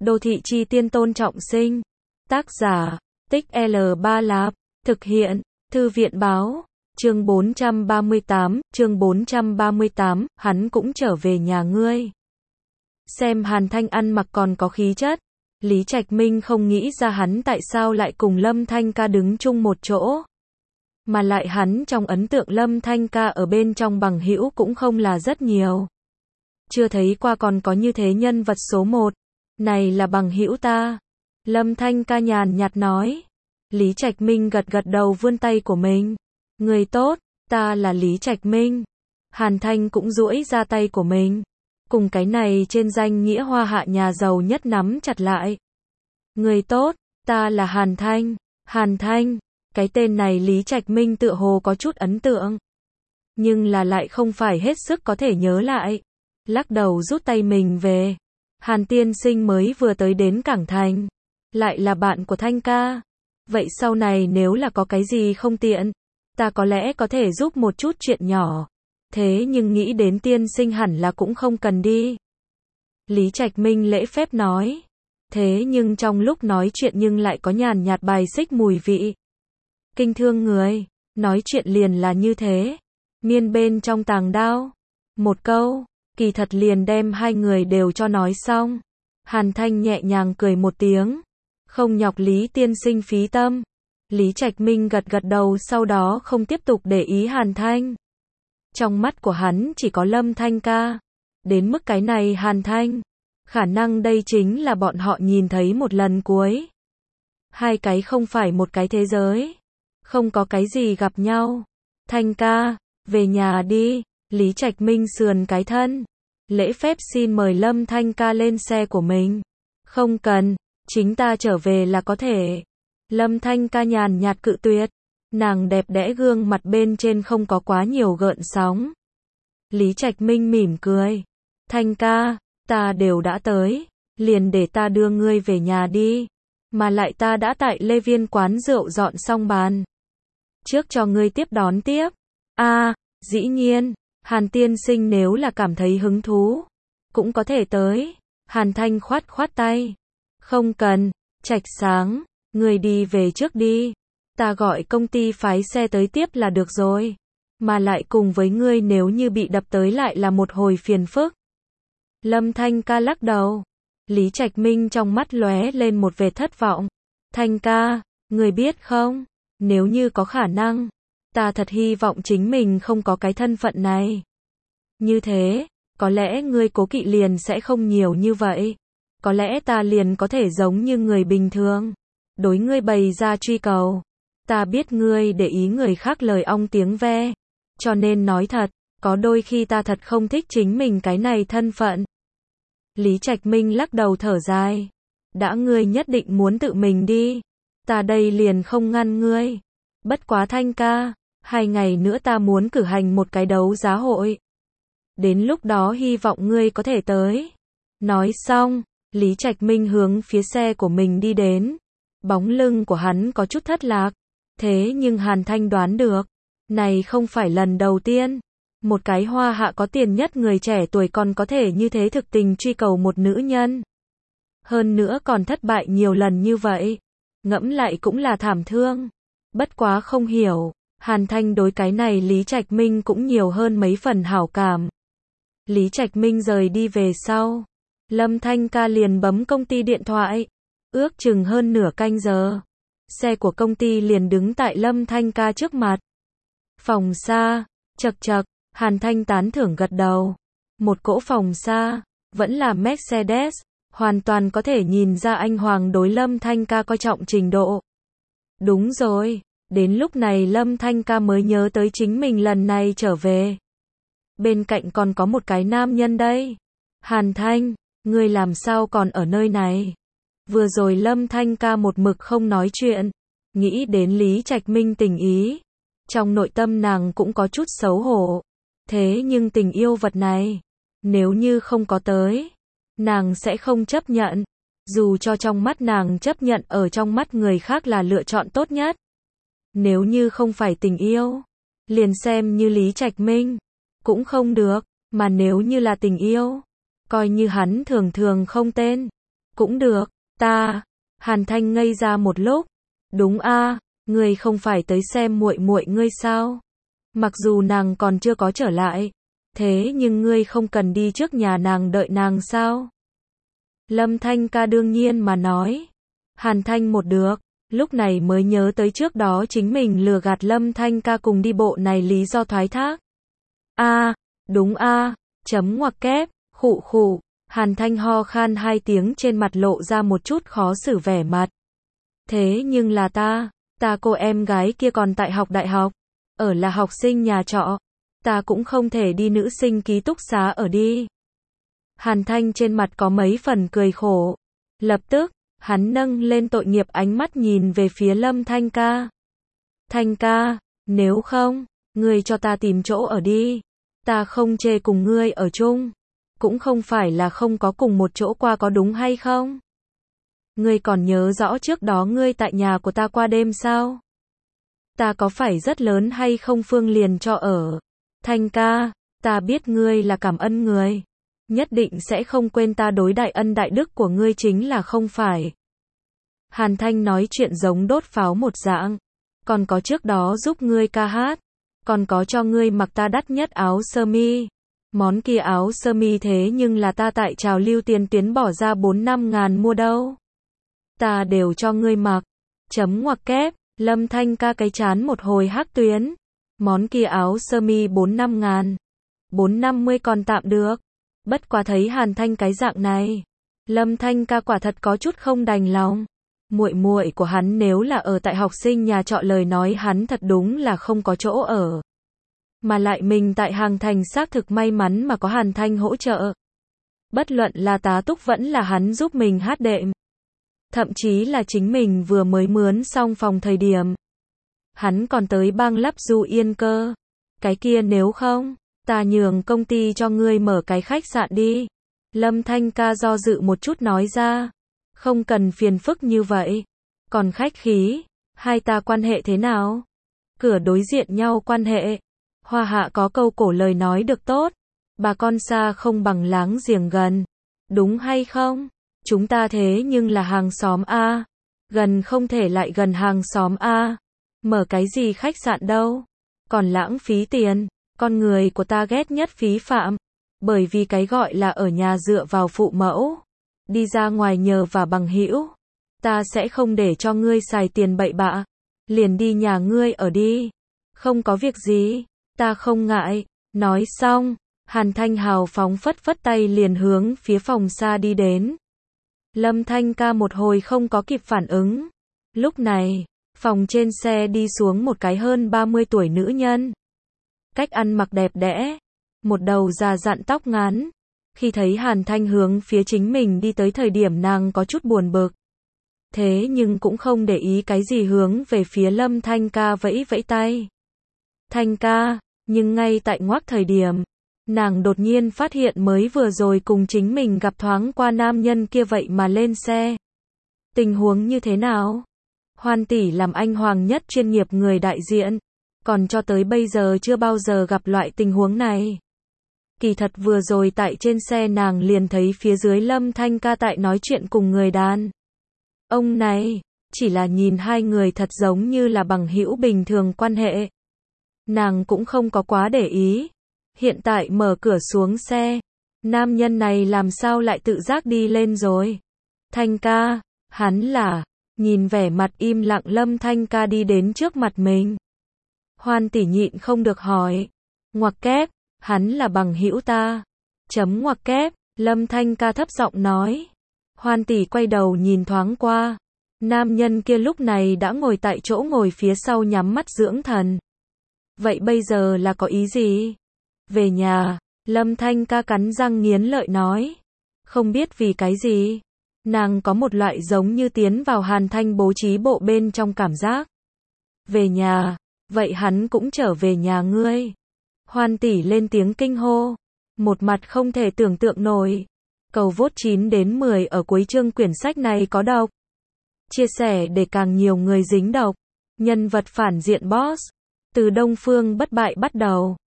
Đô thị chi tiên Tôn Trọng Sinh. Tác giả, Tích L3 Lạp. Thực hiện, Thư viện báo. Chương 438, hắn cũng trở về nhà ngươi. Xem Hàn Thanh ăn mặc còn có khí chất. Lý Trạch Minh không nghĩ ra hắn tại sao lại cùng Lâm Thanh Ca đứng chung một chỗ. Mà lại hắn trong ấn tượng Lâm Thanh Ca ở bên trong bằng hữu cũng không là rất nhiều. Chưa thấy qua còn có như thế nhân vật số 1. Này là bằng hữu ta. Lâm Thanh Ca nhàn nhạt nói. Lý Trạch Minh gật gật đầu vươn tay của mình. Người tốt, ta là Lý Trạch Minh. Hàn Thanh cũng duỗi ra tay của mình. Cùng cái này trên danh nghĩa hoa hạ nhà giàu nhất nắm chặt lại. Người tốt, ta là Hàn Thanh. Hàn Thanh, cái tên này Lý Trạch Minh tựa hồ có chút ấn tượng. Nhưng là lại không phải hết sức có thể nhớ lại. Lắc đầu rút tay mình về. Hàn tiên sinh mới vừa tới đến Cảng Thành. Lại là bạn của Thanh ca. Vậy sau này nếu là có cái gì không tiện, ta có lẽ có thể giúp một chút chuyện nhỏ. Thế nhưng nghĩ đến tiên sinh hẳn là cũng không cần đi. Lý Trạch Minh lễ phép nói. Thế nhưng trong lúc nói chuyện nhưng lại có nhàn nhạt bài xích mùi vị. Kinh thương người, nói chuyện liền là như thế. Miên bên trong tàng đao. Một câu, kỳ thật liền đem hai người đều cho nói xong. Hàn Thanh nhẹ nhàng cười một tiếng. Không nhọc Lý tiên sinh phí tâm. Lý Trạch Minh gật gật đầu sau đó không tiếp tục để ý Hàn Thanh. Trong mắt của hắn chỉ có Lâm Thanh Ca. Đến mức cái này Hàn Thanh. Khả năng đây chính là bọn họ nhìn thấy một lần cuối. Hai cái không phải một cái thế giới. Không có cái gì gặp nhau. Thanh ca, về nhà đi. Lý Trạch Minh sườn cái thân. Lễ phép xin mời Lâm Thanh Ca lên xe của mình. Không cần, chính ta trở về là có thể. Lâm Thanh Ca nhàn nhạt cự tuyệt. Nàng đẹp đẽ gương mặt bên trên không có quá nhiều gợn sóng. Lý Trạch Minh mỉm cười. Thanh ca, ta đều đã tới. Liền để ta đưa ngươi về nhà đi. Mà lại ta đã tại Lê Viên quán rượu dọn xong bàn. Trước cho ngươi tiếp đón tiếp. Dĩ nhiên. Hàn tiên sinh nếu là cảm thấy hứng thú. Cũng có thể tới. Hàn Thanh khoát khoát tay. Không cần. Trạch Sáng. Ngươi đi về trước đi. Ta gọi công ty phái xe tới tiếp là được rồi. Mà lại cùng với ngươi nếu như bị đập tới lại là một hồi phiền phức. Lâm Thanh Ca lắc đầu. Lý Trạch Minh trong mắt lóe lên một vệt thất vọng. Thanh ca, ngươi biết không? Nếu như có khả năng, ta thật hy vọng chính mình không có cái thân phận này. Như thế, có lẽ ngươi cố kỵ liền sẽ không nhiều như vậy. Có lẽ ta liền có thể giống như người bình thường. Đối ngươi bày ra truy cầu. Ta biết ngươi để ý người khác lời ong tiếng ve. Cho nên nói thật, có đôi khi ta thật không thích chính mình cái này thân phận. Lý Trạch Minh lắc đầu thở dài. Đã ngươi nhất định muốn tự mình đi. Ta đây liền không ngăn ngươi. Bất quá Thanh ca, 2 ngày nữa ta muốn cử hành một cái đấu giá hội. Đến lúc đó hy vọng ngươi có thể tới. Nói xong, Lý Trạch Minh hướng phía xe của mình đi đến. Bóng lưng của hắn có chút thất lạc. Thế nhưng Hàn Thanh đoán được. Này không phải lần đầu tiên. Một cái hoa hạ có tiền nhất người trẻ tuổi còn có thể như thế thực tình truy cầu một nữ nhân. Hơn nữa còn thất bại nhiều lần như vậy. Ngẫm lại cũng là thảm thương. Bất quá không hiểu. Hàn Thanh đối cái này Lý Trạch Minh cũng nhiều hơn mấy phần hảo cảm. Lý Trạch Minh rời đi về sau. Lâm Thanh Ca liền bấm công ty điện thoại. Ước chừng hơn nửa canh giờ. Xe của công ty liền đứng tại Lâm Thanh Ca trước mặt. Phòng xa, chật chật, Hàn Thanh tán thưởng gật đầu. Một cỗ phòng xa, vẫn là Mercedes, hoàn toàn có thể nhìn ra anh Hoàng đối Lâm Thanh Ca coi trọng trình độ. Đúng rồi, đến lúc này Lâm Thanh Ca mới nhớ tới chính mình lần này trở về. Bên cạnh còn có một cái nam nhân đây. Hàn Thanh, ngươi làm sao còn ở nơi này? Vừa rồi Lâm Thanh Ca một mực không nói chuyện, nghĩ đến Lý Trạch Minh tình ý. Trong nội tâm nàng cũng có chút xấu hổ. Thế nhưng tình yêu vật này, nếu như không có tới, nàng sẽ không chấp nhận. Dù cho trong mắt nàng chấp nhận ở trong mắt người khác là lựa chọn tốt nhất. Nếu như không phải tình yêu, liền xem như Lý Trạch Minh, cũng không được. Mà nếu như là tình yêu, coi như hắn thường thường không tên, Cũng được, ta. Hàn Thanh ngây ra một lúc. Đúng a, ngươi không phải tới xem muội muội ngươi sao? Mặc dù nàng còn chưa có trở lại, thế nhưng ngươi không cần đi trước nhà nàng đợi nàng sao? Lâm Thanh ca đương nhiên mà nói. Hàn Thanh một được, lúc này mới nhớ tới trước đó chính mình lừa gạt Lâm Thanh ca cùng đi bộ này lý do thoái thác. A, đúng a, chấm ngoặc kép, khụ khụ. Hàn Thanh ho khan 2 tiếng, trên mặt lộ ra một chút khó xử vẻ mặt. Thế nhưng là ta cô em gái kia còn tại học đại học, ở là học sinh nhà trọ, ta cũng không thể đi nữ sinh ký túc xá ở đi. Hàn Thanh trên mặt có mấy phần cười khổ. Lập tức, hắn nâng lên tội nghiệp ánh mắt nhìn về phía Lâm Thanh ca. Thanh ca, nếu không, ngươi cho ta tìm chỗ ở đi. Ta không chê cùng ngươi ở chung. Cũng không phải là không có cùng một chỗ qua, có đúng hay không? Ngươi còn nhớ rõ trước đó ngươi tại nhà của ta qua đêm sao? Ta có phải rất lớn hay không Phương liền cho ở? Thanh ca, ta biết ngươi là cảm ơn người. Nhất định sẽ không quên ta đối đại ân đại đức của ngươi chính là không phải. Hàn Thanh nói chuyện giống đốt pháo một dạng. Còn có trước đó giúp ngươi ca hát. Còn có cho ngươi mặc ta đắt nhất áo sơ mi. Món kia áo sơ mi thế nhưng là ta tại trào lưu tiền tuyến bỏ ra 4-5 ngàn mua đâu. Ta đều cho ngươi mặc. Chấm ngoặc kép, Lâm Thanh ca cái chán một hồi hắc tuyến. Món kia áo sơ mi 4-5 ngàn. 450 còn tạm được. Bất quá thấy Hàn Thanh cái dạng này, Lâm Thanh ca quả thật có chút không đành lòng. Muội muội của hắn nếu là ở tại học sinh nhà trọ lời nói hắn thật đúng là không có chỗ ở. Mà lại mình tại Hàng Thành xác thực may mắn mà có Hàn Thanh hỗ trợ. Bất luận là tá túc vẫn là hắn giúp mình hát đệm. Thậm chí là chính mình vừa mới mướn xong phòng thời điểm. Hắn còn tới bang lắp Du Yên cơ. Cái kia nếu không, ta nhường công ty cho ngươi mở cái khách sạn đi. Lâm Thanh ca do dự một chút nói ra. Không cần phiền phức như vậy. Còn khách khí, hai ta quan hệ thế nào? Cửa đối diện nhau quan hệ. Hoa hạ có câu cổ lời nói được tốt. Bà con xa không bằng láng giềng gần. Đúng hay không? Chúng ta thế nhưng là hàng xóm A. Gần không thể lại gần hàng xóm A. Mở cái gì khách sạn đâu? Còn lãng phí tiền. Con người của ta ghét nhất phí phạm. Bởi vì cái gọi là ở nhà dựa vào phụ mẫu. Đi ra ngoài nhờ và bằng hữu. Ta sẽ không để cho ngươi xài tiền bậy bạ. Liền đi nhà ngươi ở đi. Không có việc gì. Ta không ngại. Nói xong, Hàn Thanh hào phóng phất phất tay liền hướng phía phòng xa đi đến. Lâm Thanh ca một hồi không có kịp phản ứng. Lúc này, phòng trên xe đi xuống một cái hơn 30 tuổi nữ nhân. Cách ăn mặc đẹp đẽ, một đầu già dặn tóc ngắn. Khi thấy Hàn Thanh hướng phía chính mình đi tới thời điểm nàng có chút buồn bực. Thế nhưng cũng không để ý cái gì hướng về phía Lâm Thanh ca vẫy vẫy tay. Thanh ca, nhưng ngay tại ngoác thời điểm, nàng đột nhiên phát hiện mới vừa rồi cùng chính mình gặp thoáng qua nam nhân kia vậy mà lên xe. Tình huống như thế nào? Hoan tỷ làm anh hoàng nhất chuyên nghiệp người đại diện, còn cho tới bây giờ chưa bao giờ gặp loại tình huống này. Kỳ thật vừa rồi tại trên xe nàng liền thấy phía dưới Lâm Thanh ca tại nói chuyện cùng người đàn ông này, chỉ là nhìn hai người thật giống như là bằng hữu bình thường quan hệ. Nàng cũng không có quá để ý. Hiện tại mở cửa xuống xe, nam nhân này làm sao lại tự giác đi lên rồi? Thanh ca, hắn là, nhìn vẻ mặt im lặng Lâm Thanh ca đi đến trước mặt mình. Hoan tỷ nhịn không được hỏi. Ngoặc kép, hắn là bằng hữu ta. Chấm ngoặc kép, Lâm Thanh ca thấp giọng nói. Hoan tỷ quay đầu nhìn thoáng qua. Nam nhân kia lúc này đã ngồi tại chỗ ngồi phía sau nhắm mắt dưỡng thần. Vậy bây giờ là có ý gì? Về nhà, Lâm Thanh ca cắn răng nghiến lợi nói. Không biết vì cái gì. Nàng có một loại giống như tiến vào Hàn Thanh bố trí bộ bên trong cảm giác. Về nhà, vậy hắn cũng trở về nhà ngươi. Hoan tỷ lên tiếng kinh hô. Một mặt không thể tưởng tượng nổi. Cầu vote 9 đến 10 ở cuối chương quyển sách này có độc. Chia sẻ để càng nhiều người dính độc. Nhân vật phản diện boss. Từ Đông Phương bất bại bắt đầu.